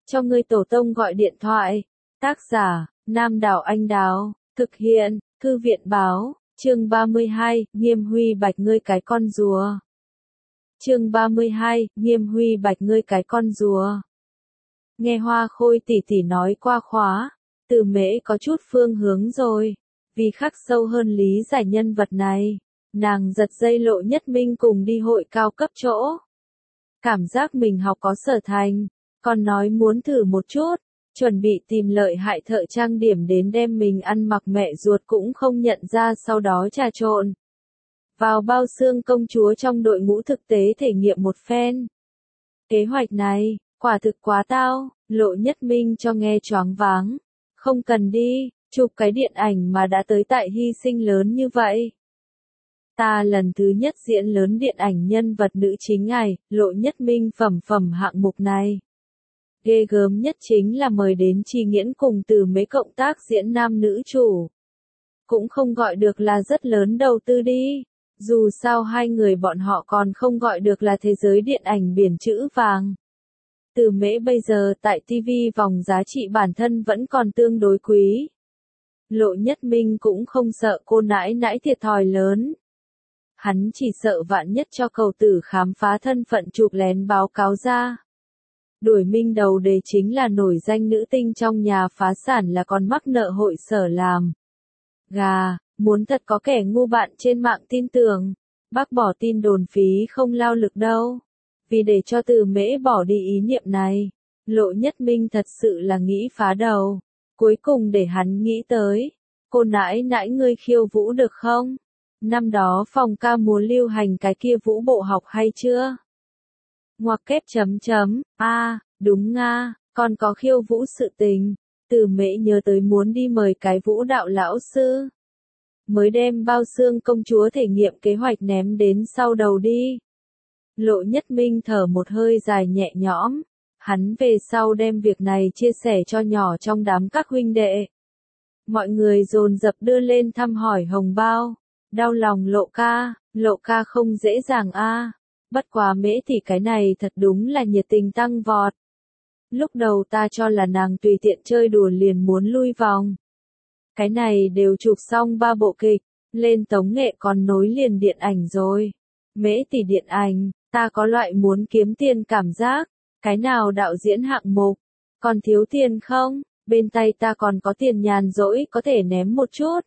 cho ngươi tổ tông gọi điện thoại. Tác giả, Nam Đảo Anh Đào, thực hiện, Thư viện báo, chương 32, Nghiêm Huy Bạch ngươi cái con rùa. Chương 32, Nghiêm Huy Bạch ngươi cái con rùa. Nghe Hoa Khôi tỷ tỷ nói qua khóa, Từ Mễ có chút phương hướng rồi, vì khắc sâu hơn lý giải nhân vật này, nàng giật dây Lộ Nhất Minh cùng đi hội cao cấp chỗ. Cảm giác mình học có sở thành, còn nói muốn thử một chút, chuẩn bị tìm lợi hại thợ trang điểm đến đem mình ăn mặc mẹ ruột cũng không nhận ra sau đó trà trộn. Vào bao xương công chúa trong đội ngũ thực tế thể nghiệm một phen. Kế hoạch này, quả thực quá tao, Lộ Nhất Minh cho nghe choáng váng. Không cần đi, chụp cái điện ảnh mà đã tới tại hy sinh lớn như vậy. Ta lần thứ nhất diễn lớn điện ảnh nhân vật nữ chính ngày, Lộ Nhất Minh phẩm hạng mục này. Ghê gớm nhất chính là mời đến Trì Nghiễn cùng Từ Mễ cộng tác diễn nam nữ chủ. Cũng không gọi được là rất lớn đầu tư đi, dù sao hai người bọn họ còn không gọi được là thế giới điện ảnh biển chữ vàng. Từ Mễ bây giờ tại TV vòng giá trị bản thân vẫn còn tương đối quý. Lộ Nhất Minh cũng không sợ cô nãi nãi thiệt thòi lớn. Hắn chỉ sợ vạn nhất cho cầu tử khám phá thân phận chụp lén báo cáo ra. Đuổi minh đầu đề chính là nổi danh nữ tinh trong nhà phá sản là còn mắc nợ hội sở làm. Gà, muốn thật có kẻ ngu bạn trên mạng tin tưởng, bác bỏ tin đồn phí không lao lực đâu. Vì để cho Từ Mễ bỏ đi ý niệm này, Lộ Nhất Minh thật sự là nghĩ phá đầu. Cuối cùng để hắn nghĩ tới, cô nãi nãi ngươi khiêu vũ được không? Năm đó phòng ca múa lưu hành cái kia vũ bộ học hay chưa? Ngoặc kép chấm chấm, đúng nga, còn có khiêu vũ sự tình. Từ Mễ nhớ tới muốn đi mời cái vũ đạo lão sư. Mới đem bao xương công chúa thể nghiệm kế hoạch ném đến sau đầu đi. Lộ Nhất Minh thở một hơi dài nhẹ nhõm. Hắn về sau đem việc này chia sẻ cho nhỏ trong đám các huynh đệ. Mọi người dồn dập đưa lên thăm hỏi hồng bao. Đau lòng Lộ ca không dễ dàng Bất quá Mễ thì cái này thật đúng là nhiệt tình tăng vọt. Lúc đầu ta cho là nàng tùy tiện chơi đùa liền muốn lui vòng. Cái này đều chụp xong 3 bộ kịch, lên tống nghệ còn nối liền điện ảnh rồi. Mễ tỷ điện ảnh, ta có loại muốn kiếm tiền cảm giác. Cái nào đạo diễn hạng mục, còn thiếu tiền không? Bên tay ta còn có tiền nhàn rỗi có thể ném một chút.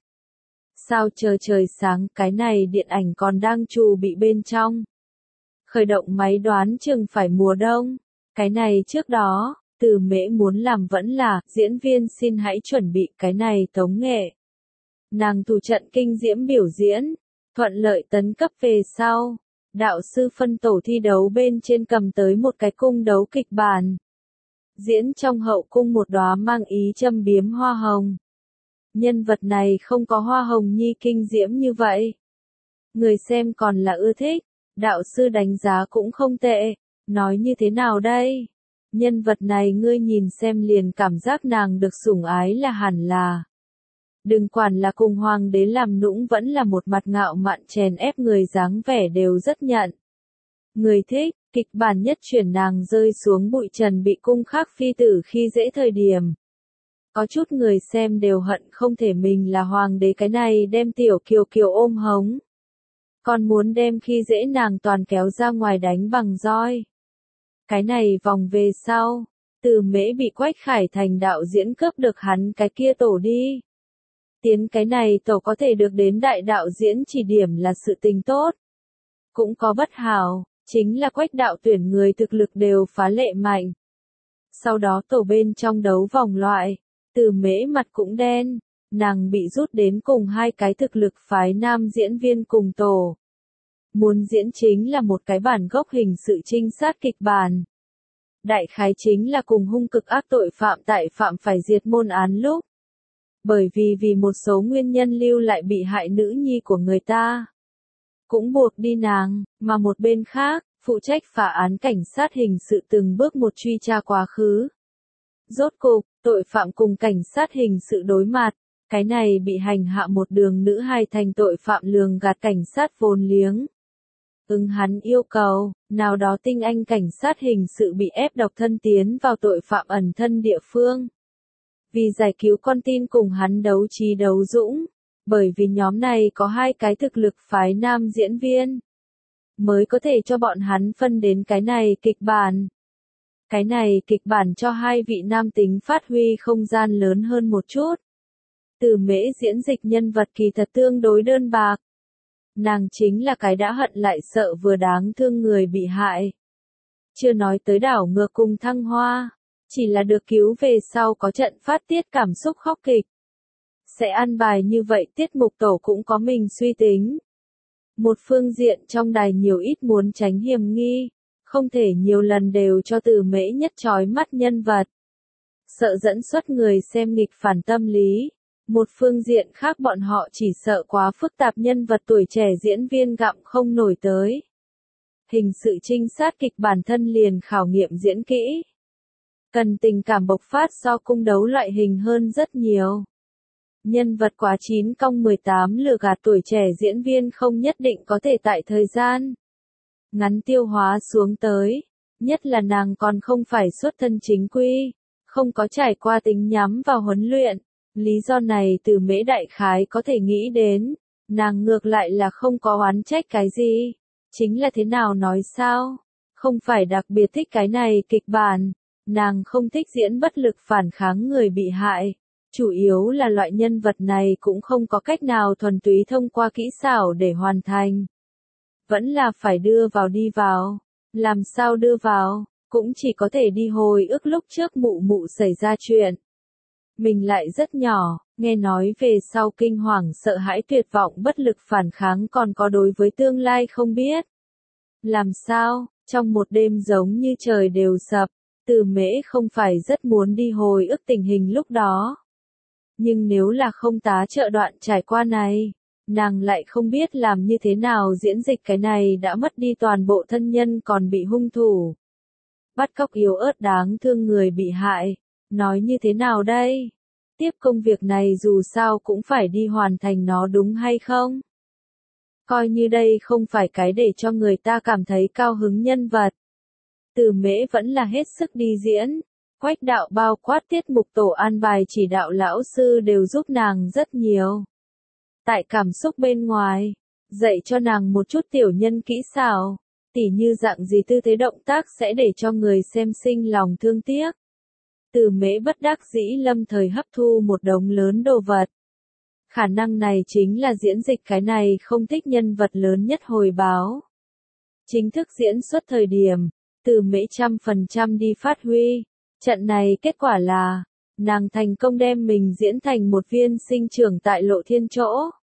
Sao chờ trời sáng, cái này điện ảnh còn đang trù bị bên trong. Khởi động máy đoán chừng phải mùa đông. Cái này trước đó, Từ Mễ muốn làm vẫn là, diễn viên xin hãy chuẩn bị cái này tống nghệ. Nàng thủ trận kinh diễm biểu diễn, thuận lợi tấn cấp về sau. Đạo sư phân tổ thi đấu bên trên cầm tới một cái cung đấu kịch bản. Diễn trong hậu cung một đóa mang ý châm biếm hoa hồng. Nhân vật này không có hoa hồng nhi kinh diễm như vậy. Người xem còn là ưa thích, đạo sư đánh giá cũng không tệ, nói như thế nào đây? Nhân vật này ngươi nhìn xem liền cảm giác nàng được sủng ái là hẳn là. Đừng quản là cùng hoàng đế làm nũng vẫn là một mặt ngạo mạn chèn ép người dáng vẻ đều rất nhận. Người thích, kịch bản nhất chuyển nàng rơi xuống bụi trần bị cung khác phi tử khi dễ thời điểm. Có chút người xem đều hận không thể mình là hoàng đế cái này đem tiểu kiều ôm hống. Còn muốn đem khi dễ nàng toàn kéo ra ngoài đánh bằng roi. Cái này vòng về sau, Từ Mễ bị Quách Khải Thành đạo diễn cướp được hắn cái kia tổ đi. Tiến cái này tổ có thể được đến đại đạo diễn chỉ điểm là sự tình tốt. Cũng có bất hảo, chính là Quách đạo tuyển người thực lực đều phá lệ mạnh. Sau đó tổ bên trong đấu vòng loại, Từ Mễ mặt cũng đen, nàng bị rút đến cùng hai cái thực lực phái nam diễn viên cùng tổ. Muốn diễn chính là một cái bản gốc hình sự trinh sát kịch bản. Đại khái chính là cùng hung cực ác tội phạm tại phạm phải diệt môn án lúc. Bởi vì một số nguyên nhân lưu lại bị hại nữ nhi của người ta. Cũng buộc đi nàng, mà một bên khác, phụ trách phá án cảnh sát hình sự từng bước một truy tra quá khứ. Rốt cục, tội phạm cùng cảnh sát hình sự đối mặt, cái này bị hành hạ một đường nữ hài thành tội phạm lường gạt cảnh sát vốn liếng. Ứng hắn yêu cầu, nào đó tinh anh cảnh sát hình sự bị ép độc thân tiến vào tội phạm ẩn thân địa phương. Vì giải cứu con tin cùng hắn đấu trí đấu dũng, bởi vì nhóm này có 2 cái thực lực phái nam diễn viên, mới có thể cho bọn hắn phân đến cái này kịch bản. Cái này kịch bản cho 2 vị nam tính phát huy không gian lớn hơn một chút. Từ Mễ diễn dịch nhân vật kỳ thật tương đối đơn bạc. Nàng chính là cái đã hận lại sợ vừa đáng thương người bị hại. Chưa nói tới đảo ngược cùng Thăng Hoa, chỉ là được cứu về sau có trận phát tiết cảm xúc khóc kịch. Sẽ ăn bài như vậy tiết mục tổ cũng có mình suy tính. Một phương diện trong đài nhiều ít muốn tránh hiểm nghi, không thể nhiều lần đều cho Từ Mễ nhất chói mắt nhân vật. Sợ dẫn xuất người xem nghịch phản tâm lý. Một phương diện khác bọn họ chỉ sợ quá phức tạp nhân vật tuổi trẻ diễn viên gặm không nổi tới. Hình sự trinh sát kịch bản thân liền khảo nghiệm diễn kỹ. Cần tình cảm bộc phát so cung đấu loại hình hơn rất nhiều. Nhân vật quá 9/18 lừa gạt tuổi trẻ diễn viên không nhất định có thể tại thời gian ngắn tiêu hóa xuống tới. Nhất là nàng còn không phải xuất thân chính quy, không có trải qua tính nhắm vào huấn luyện. Lý do này Từ Mễ đại khái có thể nghĩ đến, nàng ngược lại là không có oán trách cái gì, chính là thế nào nói sao, không phải đặc biệt thích cái này kịch bản, nàng không thích diễn bất lực phản kháng người bị hại, chủ yếu là loại nhân vật này cũng không có cách nào thuần túy thông qua kỹ xảo để hoàn thành. Vẫn là phải đưa vào, làm sao đưa vào, cũng chỉ có thể đi hồi ức lúc trước mụ mụ xảy ra chuyện. Mình lại rất nhỏ, nghe nói về sau kinh hoàng sợ hãi tuyệt vọng bất lực phản kháng còn có đối với tương lai không biết. Làm sao, trong một đêm giống như trời đều sập, Từ Mễ không phải rất muốn đi hồi ức tình hình lúc đó. Nhưng nếu là không tá trợ đoạn trải qua này, nàng lại không biết làm như thế nào diễn dịch cái này đã mất đi toàn bộ thân nhân còn bị hung thủ. Bắt cóc yếu ớt đáng thương người bị hại. Nói như thế nào đây? Tiếp công việc này dù sao cũng phải đi hoàn thành nó đúng hay không? Coi như đây không phải cái để cho người ta cảm thấy cao hứng nhân vật. Từ Mễ vẫn là hết sức đi diễn. Quách đạo bao quát tiết mục tổ an bài chỉ đạo lão sư đều giúp nàng rất nhiều. Tại cảm xúc bên ngoài, dạy cho nàng một chút tiểu nhân kỹ xảo, tỉ như dạng gì tư thế động tác sẽ để cho người xem sinh lòng thương tiếc. Từ Mễ bất đắc dĩ lâm thời hấp thu một đống lớn đồ vật. Khả năng này chính là diễn dịch cái này không thích nhân vật lớn nhất hồi báo. Chính thức diễn xuất thời điểm, Từ Mễ 100% đi phát huy. Trận này kết quả là, nàng thành công đem mình diễn thành một viên sinh trưởng tại Lộ Thiên chỗ.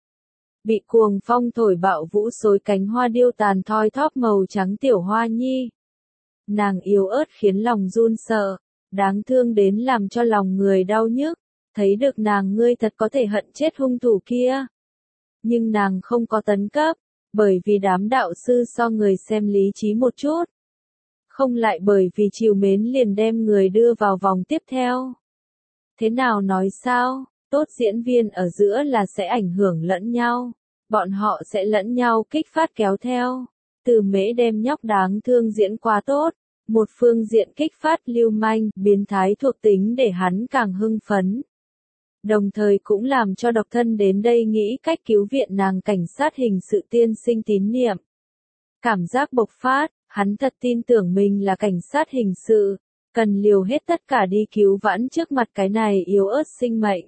Bị cuồng phong thổi bạo vũ xối cánh hoa điêu tàn thoi thóp màu trắng tiểu hoa nhi. Nàng yếu ớt khiến lòng run sợ, đáng thương đến làm cho lòng người đau nhức, thấy được nàng ngươi thật có thể hận chết hung thủ kia. Nhưng nàng không có tấn cấp, bởi vì đám đạo sư so người xem lý trí một chút. Không lại bởi vì trìu mến liền đem người đưa vào vòng tiếp theo. Thế nào nói sao, tốt diễn viên ở giữa là sẽ ảnh hưởng lẫn nhau, bọn họ sẽ lẫn nhau kích phát kéo theo. Từ Mễ đem nhóc đáng thương diễn quá tốt, một phương diện kích phát lưu manh, biến thái thuộc tính để hắn càng hưng phấn. Đồng thời cũng làm cho độc thân đến đây nghĩ cách cứu viện nàng cảnh sát hình sự tiên sinh tín niệm. Cảm giác bộc phát, hắn thật tin tưởng mình là cảnh sát hình sự, cần liều hết tất cả đi cứu vãn trước mặt cái này yếu ớt sinh mệnh.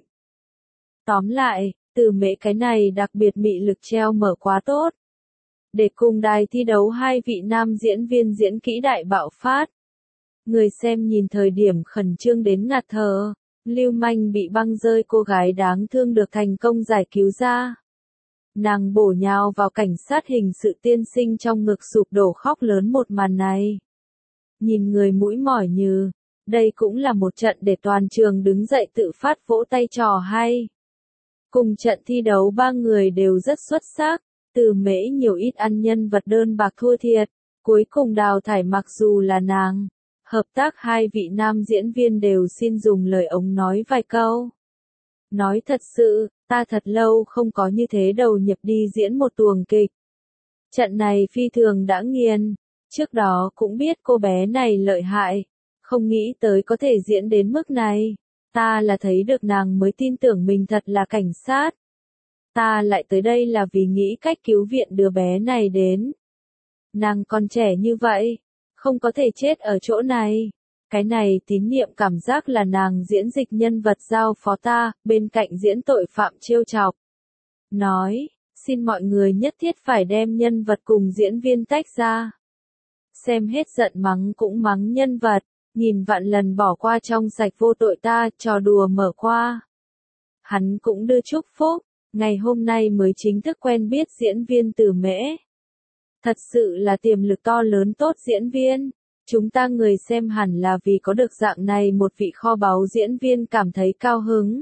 Tóm lại, Từ Mễ cái này đặc biệt mị lực treo mở quá tốt. Để cùng đài thi đấu 2 vị nam diễn viên diễn kỹ đại bạo phát. Người xem nhìn thời điểm khẩn trương đến ngạt thở, lưu manh bị băng rơi cô gái đáng thương được thành công giải cứu ra. Nàng bổ nhào vào cảnh sát hình sự tiên sinh trong ngực sụp đổ khóc lớn một màn này. Nhìn người mũi mỏi như, đây cũng là một trận để toàn trường đứng dậy tự phát vỗ tay trò hay. Cùng trận thi đấu 3 người đều rất xuất sắc, Từ Mễ nhiều ít ăn nhân vật đơn bạc thua thiệt, cuối cùng đào thải mặc dù là nàng. Hợp tác 2 vị nam diễn viên đều xin dùng lời ống nói vài câu. Nói thật sự, ta thật lâu không có như thế đầu nhập đi diễn một tuồng kịch. Trận này phi thường đã nghiền. Trước đó cũng biết cô bé này lợi hại. Không nghĩ tới có thể diễn đến mức này. Ta là thấy được nàng mới tin tưởng mình thật là cảnh sát. Ta lại tới đây là vì nghĩ cách cứu viện đứa bé này đến. Nàng còn trẻ như vậy, không có thể chết ở chỗ này. Cái này tín niệm cảm giác là nàng diễn dịch nhân vật giao phó ta, bên cạnh diễn tội phạm trêu chọc. Nói, xin mọi người nhất thiết phải đem nhân vật cùng diễn viên tách ra. Xem hết giận mắng cũng mắng nhân vật, nhìn vạn lần bỏ qua trong sạch vô tội ta, trò đùa mở qua. Hắn cũng đưa chúc phúc, ngày hôm nay mới chính thức quen biết diễn viên Từ Mễ. Thật sự là tiềm lực to lớn tốt diễn viên. Chúng ta người xem hẳn là vì có được dạng này một vị kho báu diễn viên cảm thấy cao hứng.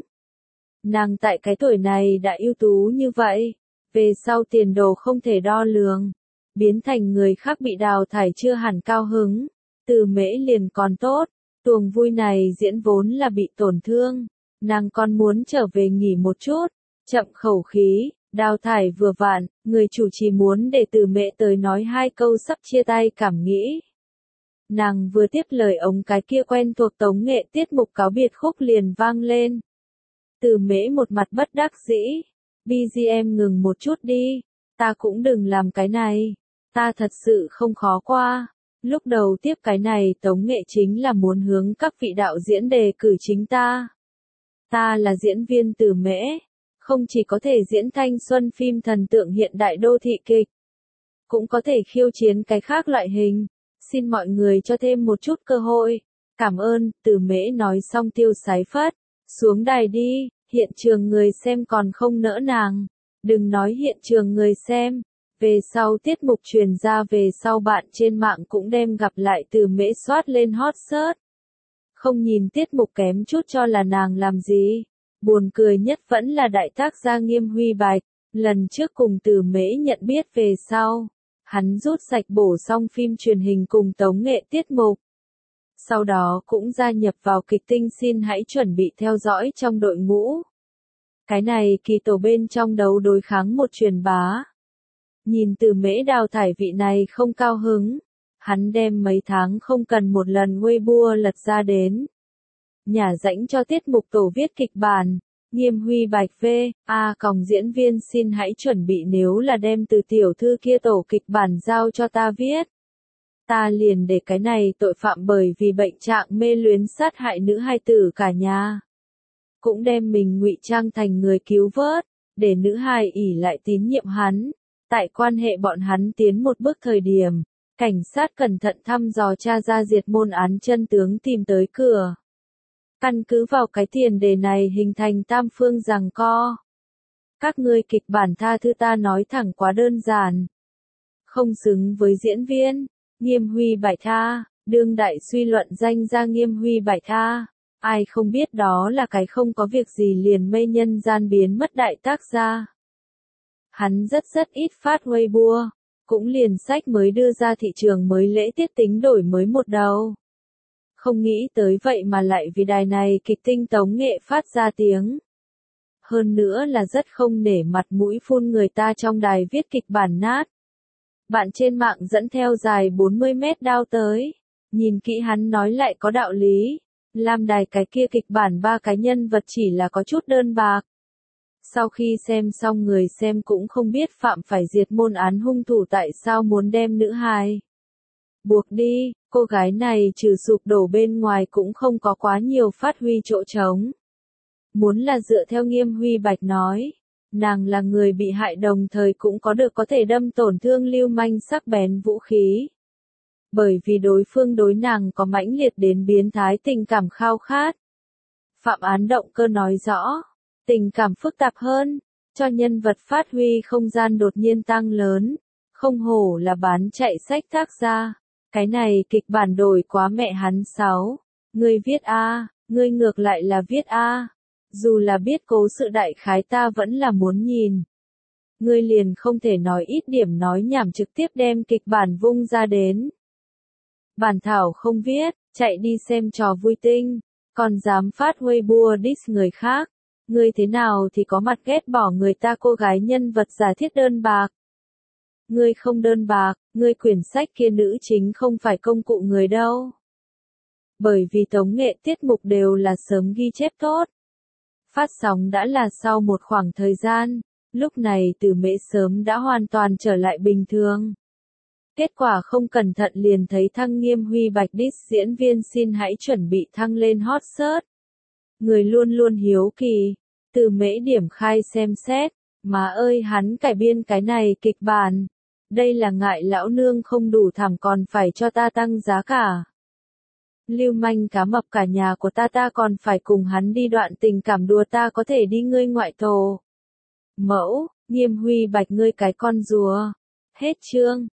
Nàng tại cái tuổi này đã ưu tú như vậy, về sau tiền đồ không thể đo lường. Biến thành người khác bị đào thải chưa hẳn cao hứng. Từ Mễ liền còn tốt, tuồng vui này diễn vốn là bị tổn thương. Nàng còn muốn trở về nghỉ một chút, chậm khẩu khí, đào thải vừa vặn, người chủ trì muốn để Từ Mễ tới nói 2 câu sắp chia tay cảm nghĩ. Nàng vừa tiếp lời ống cái kia quen thuộc tống nghệ tiết mục cáo biệt khúc liền vang lên. Từ Mễ một mặt bất đắc dĩ, BGM ngừng một chút đi, ta cũng đừng làm cái này, ta thật sự không khó qua. Lúc đầu tiếp cái này tống nghệ chính là muốn hướng các vị đạo diễn đề cử chính ta. Ta là diễn viên Từ Mễ, không chỉ có thể diễn thanh xuân phim thần tượng hiện đại đô thị kịch, cũng có thể khiêu chiến cái khác loại hình. Xin mọi người cho thêm một chút cơ hội. Cảm ơn, Từ Mễ nói xong tiêu sái phất. Xuống đài đi, hiện trường người xem còn không nỡ nàng. Đừng nói hiện trường người xem. Về sau tiết mục truyền ra về sau bạn trên mạng cũng đem gặp lại Từ Mễ soát lên hot search. Không nhìn tiết mục kém chút cho là nàng làm gì. Buồn cười nhất vẫn là đại tác gia Nghiêm Huy Bạch. Lần trước cùng Từ Mễ nhận biết về sau. Hắn rút sạch bổ xong phim truyền hình cùng tống nghệ tiết mục. Sau đó cũng gia nhập vào kịch tinh xin hãy chuẩn bị theo dõi trong đội ngũ. Cái này kỳ tổ bên trong đấu đối kháng một truyền bá. Nhìn Từ Mễ đào thải vị này không cao hứng. Hắn đem mấy tháng không cần một lần Weibo lật ra đến. Nhà rãnh cho tiết mục tổ viết kịch bản. Nghiêm Huy Bạch còng diễn viên xin hãy chuẩn bị nếu là đem từ tiểu thư kia tổ kịch bản giao cho ta viết. Ta liền để cái này tội phạm bởi vì bệnh trạng mê luyến sát hại nữ hài tử cả nhà. Cũng đem mình ngụy trang thành người cứu vớt, để nữ hài ỷ lại tín nhiệm hắn. Tại quan hệ bọn hắn tiến một bước thời điểm, cảnh sát cẩn thận thăm dò tra ra diệt môn án chân tướng tìm tới cửa. Căn cứ vào cái tiền đề này hình thành tam phương giằng co. Các ngươi kịch bản tha thứ ta nói thẳng quá đơn giản. Không xứng với diễn viên. Nghiêm Huy Bạch tha, đương đại suy luận danh ra Nghiêm Huy Bạch tha. Ai không biết đó là cái không có việc gì liền mây nhân gian biến mất đại tác gia. Hắn rất ít phát Weibo, cũng liền sách mới đưa ra thị trường mới lễ tiết tính đổi mới một đầu. Không nghĩ tới vậy mà lại vì đài này kịch tinh tống nghệ phát ra tiếng. Hơn nữa là rất không nể mặt mũi phun người ta trong đài viết kịch bản nát. Bạn trên mạng dẫn theo dài 40 mét đao tới. Nhìn kỹ hắn nói lại có đạo lý. Làm đài cái kia kịch bản 3 cái nhân vật chỉ là có chút đơn bạc. Sau khi xem xong người xem cũng không biết phạm phải diệt môn án hung thủ tại sao muốn đem nữ hài buộc đi, cô gái này trừ sụp đổ bên ngoài cũng không có quá nhiều phát huy chỗ trống. Muốn là dựa theo Nghiêm Huy Bạch nói, nàng là người bị hại đồng thời cũng có được có thể đâm tổn thương lưu manh sắc bén vũ khí. Bởi vì đối phương đối nàng có mãnh liệt đến biến thái tình cảm khao khát. Phạm án động cơ nói rõ, tình cảm phức tạp hơn, cho nhân vật phát huy không gian đột nhiên tăng lớn, không hổ là bán chạy sách tác gia. Cái này kịch bản đổi quá mẹ hắn 6. Ngươi viết A, ngươi ngược lại là viết A. Dù là biết cố sự đại khái ta vẫn là muốn nhìn. Ngươi liền không thể nói ít điểm nói nhảm trực tiếp đem kịch bản vung ra đến. Bản thảo không viết, chạy đi xem trò vui tinh, còn dám phát Weibo diss người khác. Ngươi thế nào thì có mặt ghét bỏ người ta cô gái nhân vật giả thiết đơn bạc. ngươi không đơn bạc, ngươi quyển sách kia nữ chính không phải công cụ người đâu. Bởi vì tống nghệ tiết mục đều là sớm ghi chép tốt. Phát sóng đã là sau một khoảng thời gian, lúc này Từ Mễ sớm đã hoàn toàn trở lại bình thường. Kết quả không cẩn thận liền thấy thăng Nghiêm Huy Bạch diss diễn viên xin hãy chuẩn bị thăng lên hot search. Người luôn luôn hiếu kỳ, Từ Mễ điểm khai xem xét, má ơi hắn cải biên cái này kịch bản. Đây là ngại lão nương không đủ thảm còn phải cho ta tăng giá cả. Lưu manh cá mập cả nhà của ta còn phải cùng hắn đi đoạn tình cảm đùa ta có thể đi ngươi ngoại tổ. Mẫu, Nghiêm Huy Bạch ngươi cái con rùa. Hết chương.